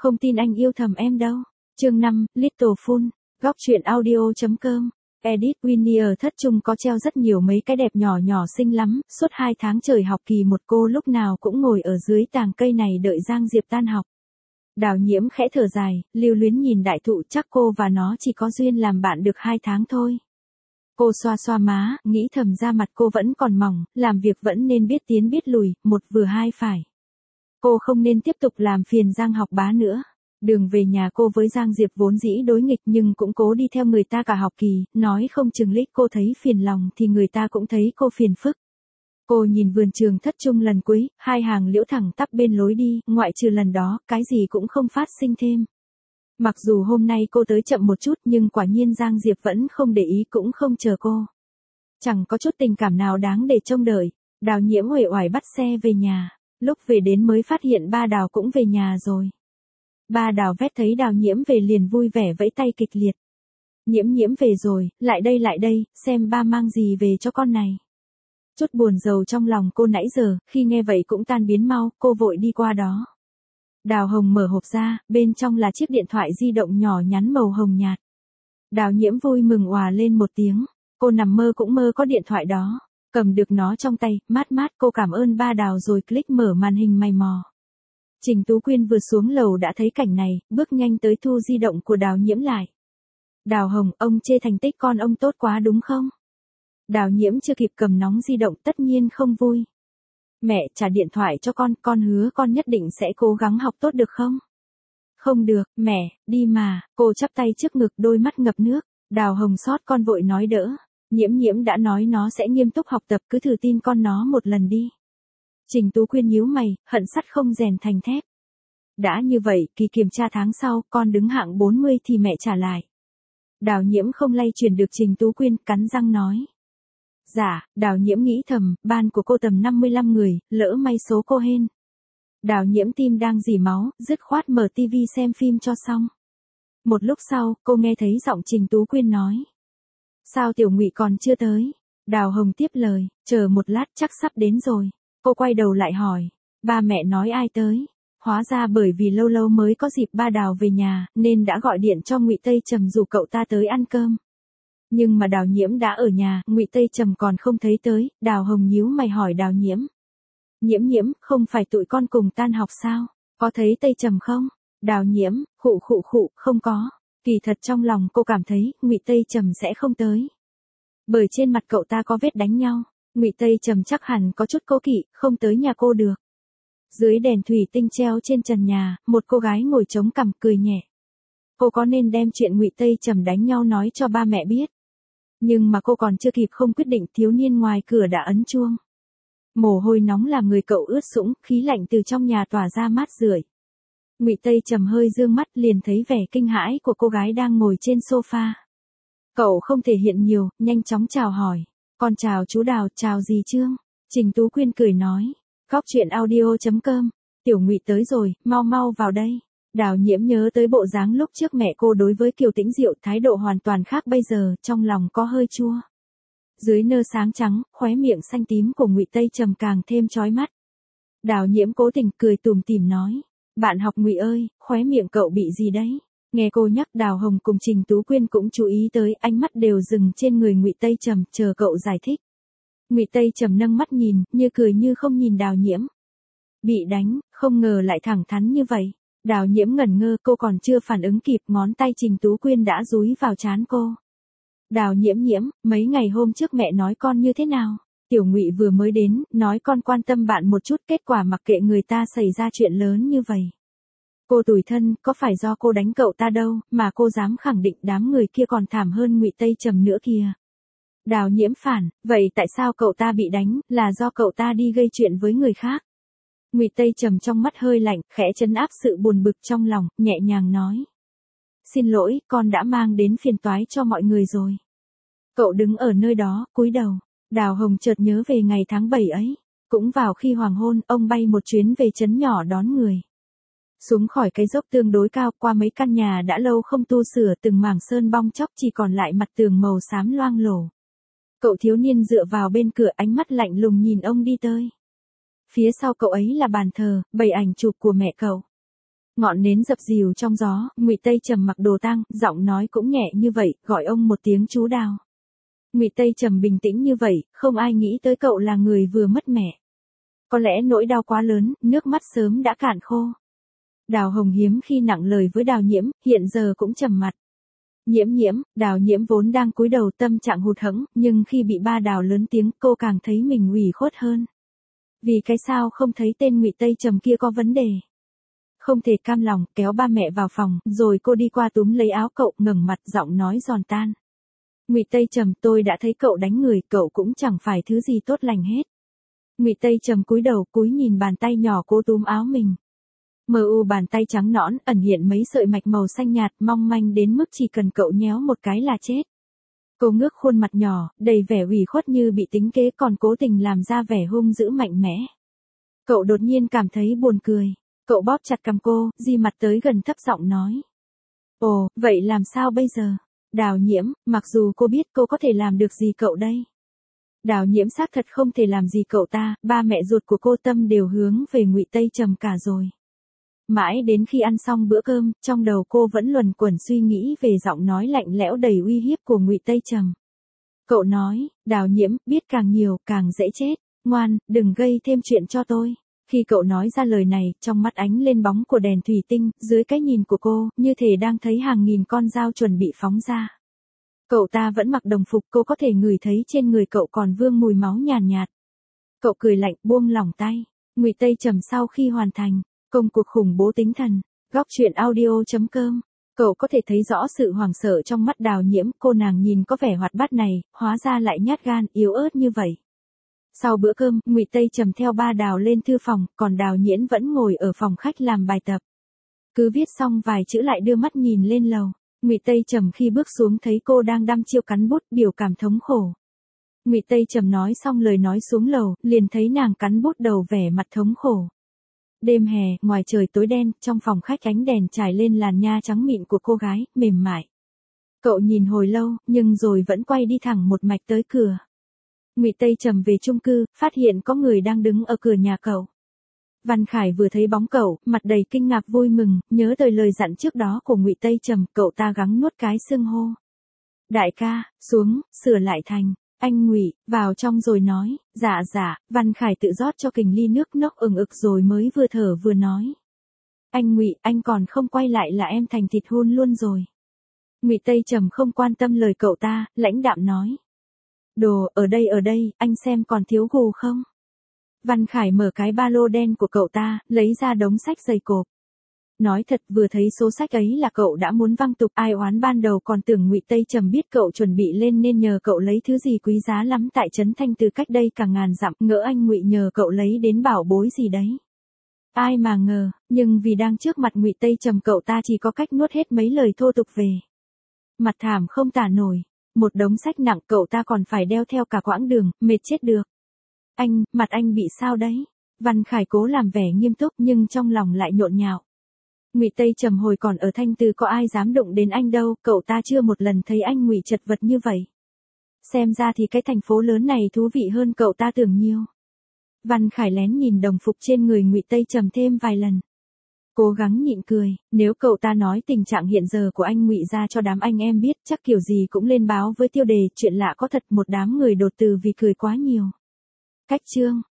Không tin anh yêu thầm em đâu. Chương 5, Little Full. Góc truyện audio.com. Edit Winnie ở thất trung có treo rất nhiều mấy cái đẹp nhỏ nhỏ xinh lắm, suốt 2 tháng trời học kỳ một cô lúc nào cũng ngồi ở dưới tàng cây này đợi Giang Diệp tan học. Đào Nhiễm khẽ thở dài, lưu luyến nhìn đại thụ, chắc cô và nó chỉ có duyên làm bạn được 2 tháng thôi. Cô xoa xoa má, nghĩ thầm da mặt cô vẫn còn mỏng, làm việc vẫn nên biết tiến biết lùi, một vừa hai phải. Cô không nên tiếp tục làm phiền Giang Học Bá nữa. Đường về nhà cô với Giang Diệp vốn dĩ đối nghịch nhưng cũng cố đi theo người ta cả học kỳ, nói không chừng lích cô thấy phiền lòng thì người ta cũng thấy cô phiền phức. Cô nhìn vườn trường thất trung lần cuối, 2 hàng liễu thẳng tắp bên lối đi, ngoại trừ lần đó, cái gì cũng không phát sinh thêm. Mặc dù hôm nay cô tới chậm một chút nhưng quả nhiên Giang Diệp vẫn không để ý cũng không chờ cô. Chẳng có chút tình cảm nào đáng để trông đợi. Đào Nhiễm uể oải bắt xe về nhà, lúc về đến mới phát hiện ba Đào cũng về nhà rồi. Ba Đào vét thấy Đào Nhiễm về liền vui vẻ vẫy tay kịch liệt. Nhiễm Nhiễm về rồi, lại đây, xem ba mang gì về cho con này. Chút buồn rầu trong lòng cô nãy giờ, khi nghe vậy cũng tan biến mau, cô vội đi qua đó. Đào Hồng mở hộp ra, bên trong là chiếc điện thoại di động nhỏ nhắn màu hồng nhạt. Đào Nhiễm vui mừng òa lên một tiếng, cô nằm mơ cũng mơ có điện thoại đó, cầm được nó trong tay, mát cô cảm ơn ba Đào rồi click mở màn hình mày mò. Trình Tú Quyên vừa xuống lầu đã thấy cảnh này, bước nhanh tới thu di động của Đào Nhiễm lại. Đào Hồng, ông chê thành tích con ông tốt quá đúng không? Đào Nhiễm chưa kịp cầm nóng di động tất nhiên không vui. Mẹ, trả điện thoại cho con hứa con nhất định sẽ cố gắng học tốt được không? Không được, mẹ, đi mà, cô chắp tay trước ngực đôi mắt ngập nước, Đào Hồng xót con vội nói đỡ, Nhiễm đã nói nó sẽ nghiêm túc học tập cứ thử tin con nó một lần đi. Trình Tú Quyên nhíu mày, hận sắt không rèn thành thép. Đã như vậy, kỳ kiểm tra tháng sau, con đứng hạng 40 thì mẹ trả lại. Đào Nhiễm không lay chuyển được Trình Tú Quyên, cắn răng nói. Dạ, Đào Nhiễm nghĩ thầm, ban của cô tầm 55 người, lỡ may số cô hên. Đào Nhiễm tim đang rỉ máu, dứt khoát mở tivi xem phim cho xong. Một lúc sau, cô nghe thấy giọng Trình Tú Quyên nói. Sao Tiểu Ngụy còn chưa tới? Đào Hồng tiếp lời, chờ một lát chắc sắp đến rồi. Cô quay đầu lại hỏi, ba mẹ nói ai tới? Hóa ra bởi vì lâu lâu mới có dịp ba Đào về nhà, nên đã gọi điện cho Ngụy Tây Trầm rủ cậu ta tới ăn cơm. Nhưng mà Đào Nhiễm đã ở nhà, Ngụy Tây Trầm còn không thấy tới, Đào Hồng nhíu mày hỏi Đào Nhiễm. Nhiễm, không phải tụi con cùng tan học sao? Có thấy Tây Trầm không? Đào Nhiễm, khụ, không có. Kỳ thật trong lòng cô cảm thấy, Ngụy Tây Trầm sẽ không tới. Bởi trên mặt cậu ta có vết đánh nhau, Ngụy Tây Trầm chắc hẳn có chút cố kỵ, không tới nhà cô được. Dưới đèn thủy tinh treo trên trần nhà, một cô gái ngồi chống cằm cười nhẹ. Cô có nên đem chuyện Ngụy Tây Trầm đánh nhau nói cho ba mẹ biết? Nhưng mà cô còn chưa kịp không quyết định, thiếu niên ngoài cửa đã ấn chuông. Mồ hôi nóng làm người cậu ướt sũng, khí lạnh từ trong nhà tỏa ra mát rượi. Ngụy Tây Trầm hơi dương mắt liền thấy vẻ kinh hãi của cô gái đang ngồi trên sofa. Cậu không thể hiện nhiều, nhanh chóng chào hỏi. Con chào chú Đào, chào dì Trương. Trình Tú Quyên cười nói. Góc truyện audio.com. Tiểu Ngụy tới rồi, mau vào đây. Đào Nhiễm nhớ tới bộ dáng lúc trước mẹ cô đối với Kiều Tĩnh Diệu, thái độ hoàn toàn khác bây giờ, trong lòng có hơi chua. Dưới nơ sáng trắng, khóe miệng xanh tím của Ngụy Tây Trầm càng thêm chói mắt. Đào Nhiễm cố tình cười tủm tỉm nói, bạn học Ngụy ơi, khóe miệng cậu bị gì đấy? Nghe cô nhắc, Đào Hồng cùng Trình Tú Quyên cũng chú ý tới, ánh mắt đều dừng trên người Ngụy Tây Trầm, chờ cậu giải thích. Ngụy Tây Trầm nâng mắt nhìn, như cười như không nhìn Đào Nhiễm. Bị đánh, không ngờ lại thẳng thắn như vậy. Đào Nhiễm ngẩn ngơ, cô còn chưa phản ứng kịp, ngón tay Trình Tú Quyên đã dúi vào trán cô. Đào Nhiễm, mấy ngày hôm trước mẹ nói con như thế nào? Tiểu Ngụy vừa mới đến, nói con quan tâm bạn một chút, kết quả mặc kệ người ta xảy ra chuyện lớn như vậy. Cô tủi thân, có phải do cô đánh cậu ta đâu, mà cô dám khẳng định đám người kia còn thảm hơn Ngụy Tây Trầm nữa kìa. Đào Nhiễm phản, vậy tại sao cậu ta bị đánh, là do cậu ta đi gây chuyện với người khác? Ngụy Tây Trầm trong mắt hơi lạnh, khẽ trấn áp sự buồn bực trong lòng, nhẹ nhàng nói. Xin lỗi, con đã mang đến phiền toái cho mọi người rồi. Cậu đứng ở nơi đó, cúi đầu. Đào Hồng chợt nhớ về ngày tháng 7 ấy. Cũng vào khi hoàng hôn, ông bay một chuyến về trấn nhỏ đón người. Xuống khỏi cái dốc tương đối cao, qua mấy căn nhà đã lâu không tu sửa, từng mảng sơn bong chóc, chỉ còn lại mặt tường màu xám loang lổ. Cậu thiếu niên dựa vào bên cửa, ánh mắt lạnh lùng nhìn ông đi tới. Phía sau cậu ấy là bàn thờ, bày ảnh chụp của mẹ cậu. Ngọn nến dập dìu trong gió, Ngụy Tây Trầm mặc đồ tang, giọng nói cũng nhẹ như vậy, gọi ông một tiếng chú Đào. Ngụy Tây Trầm bình tĩnh như vậy, không ai nghĩ tới cậu là người vừa mất mẹ. Có lẽ nỗi đau quá lớn, nước mắt sớm đã cạn khô. Đào Hồng hiếm khi nặng lời với Đào Nhiễm, hiện giờ cũng trầm mặt. Nhiễm, Đào Nhiễm vốn đang cúi đầu tâm trạng hụt hẫng, nhưng khi bị ba Đào lớn tiếng, cô càng thấy mình ủy khuất hơn. Vì cái sao không thấy tên Ngụy Tây Trầm kia có vấn đề. Không thể cam lòng, kéo ba mẹ vào phòng, rồi cô đi qua túm lấy áo cậu, ngẩng mặt, giọng nói giòn tan. Ngụy Tây Trầm, tôi đã thấy cậu đánh người, cậu cũng chẳng phải thứ gì tốt lành hết. Ngụy Tây Trầm cúi đầu, cúi nhìn bàn tay nhỏ cô túm áo mình. Mờ u bàn tay trắng nõn, ẩn hiện mấy sợi mạch màu xanh nhạt, mong manh đến mức chỉ cần cậu nhéo một cái là chết. Cô ngước khuôn mặt nhỏ, đầy vẻ ủy khuất như bị tính kế, còn cố tình làm ra vẻ hung dữ mạnh mẽ. Cậu đột nhiên cảm thấy buồn cười. Cậu bóp chặt cằm cô, di mặt tới gần thấp giọng nói. Ồ, vậy làm sao bây giờ? Đào Nhiễm, mặc dù cô biết cô có thể làm được gì cậu đây? Đào Nhiễm xác thật không thể làm gì cậu ta, ba mẹ ruột của cô tâm đều hướng về Ngụy Tây Trầm cả rồi. Mãi đến khi ăn xong bữa cơm, trong đầu cô vẫn luẩn quẩn suy nghĩ về giọng nói lạnh lẽo đầy uy hiếp của Ngụy Tây Trầm. Cậu nói, Đào Nhiễm, biết càng nhiều, càng dễ chết. Ngoan, đừng gây thêm chuyện cho tôi. Khi cậu nói ra lời này, trong mắt ánh lên bóng của đèn thủy tinh, dưới cái nhìn của cô, như thể đang thấy hàng nghìn con dao chuẩn bị phóng ra. Cậu ta vẫn mặc đồng phục, cô có thể ngửi thấy trên người cậu còn vương mùi máu nhàn nhạt. Cậu cười lạnh, buông lỏng tay. Ngụy Tây Trầm sau khi hoàn thành công cuộc khủng bố tinh thần. Góc truyện audio.com. Cậu có thể thấy rõ sự hoảng sợ trong mắt Đào Nhiễm, cô nàng nhìn có vẻ hoạt bát này, hóa ra lại nhát gan, yếu ớt như vậy. Sau bữa cơm, Ngụy Tây Trầm theo ba Đào lên thư phòng, còn Đào Nhiễm vẫn ngồi ở phòng khách làm bài tập. Cứ viết xong vài chữ lại đưa mắt nhìn lên lầu. Ngụy Tây Trầm khi bước xuống thấy cô đang đăm chiêu cắn bút, biểu cảm thống khổ. Ngụy Tây Trầm nói xong lời nói xuống lầu, liền thấy nàng cắn bút đầu vẻ mặt thống khổ. Đêm hè, ngoài trời tối đen, trong phòng khách ánh đèn trải lên làn da trắng mịn của cô gái, mềm mại. Cậu nhìn hồi lâu, nhưng rồi vẫn quay đi thẳng một mạch tới cửa. Ngụy Tây Trầm về chung cư, phát hiện có người đang đứng ở cửa nhà cậu. Văn Khải vừa thấy bóng cậu, mặt đầy kinh ngạc vui mừng, nhớ tới lời dặn trước đó của Ngụy Tây Trầm, cậu ta gắng nuốt cái xưng hô. Đại ca, xuống, sửa lại thành. Anh Ngụy, vào trong rồi nói. Dạ, Văn Khải tự rót cho kình ly nước nốc ừng ực rồi mới vừa thở vừa nói. Anh Ngụy, anh còn không quay lại là em thành thịt hun luôn rồi. Ngụy Tây Trầm không quan tâm lời cậu ta, lãnh đạm nói. Đồ, ở đây, anh xem còn thiếu gù không? Văn Khải mở cái ba lô đen của cậu ta, lấy ra đống sách dày cộp. Nói thật, vừa thấy số sách ấy là cậu đã muốn văng tục, ai oán ban đầu còn tưởng Ngụy Tây Trầm biết cậu chuẩn bị lên nên nhờ cậu lấy thứ gì quý giá lắm tại Trấn Thanh từ cách đây cả ngàn dặm, ngỡ anh Ngụy nhờ cậu lấy đến bảo bối gì đấy. Ai mà ngờ, nhưng vì đang trước mặt Ngụy Tây Trầm cậu ta chỉ có cách nuốt hết mấy lời thô tục về. Mặt thảm không tả nổi, một đống sách nặng cậu ta còn phải đeo theo cả quãng đường, mệt chết được. Anh, mặt anh bị sao đấy? Văn Khải cố làm vẻ nghiêm túc nhưng trong lòng lại nhộn nhạo. Ngụy Tây Trầm hồi còn ở Thanh Từ có ai dám đụng đến anh đâu, cậu ta chưa một lần thấy anh Ngụy chật vật như vậy. Xem ra thì cái thành phố lớn này thú vị hơn cậu ta tưởng nhiều. Văn Khải lén nhìn đồng phục trên người Ngụy Tây Trầm thêm vài lần. Cố gắng nhịn cười, nếu cậu ta nói tình trạng hiện giờ của anh Ngụy ra cho đám anh em biết, chắc kiểu gì cũng lên báo với tiêu đề chuyện lạ có thật, một đám người đột từ vì cười quá nhiều. Cách chương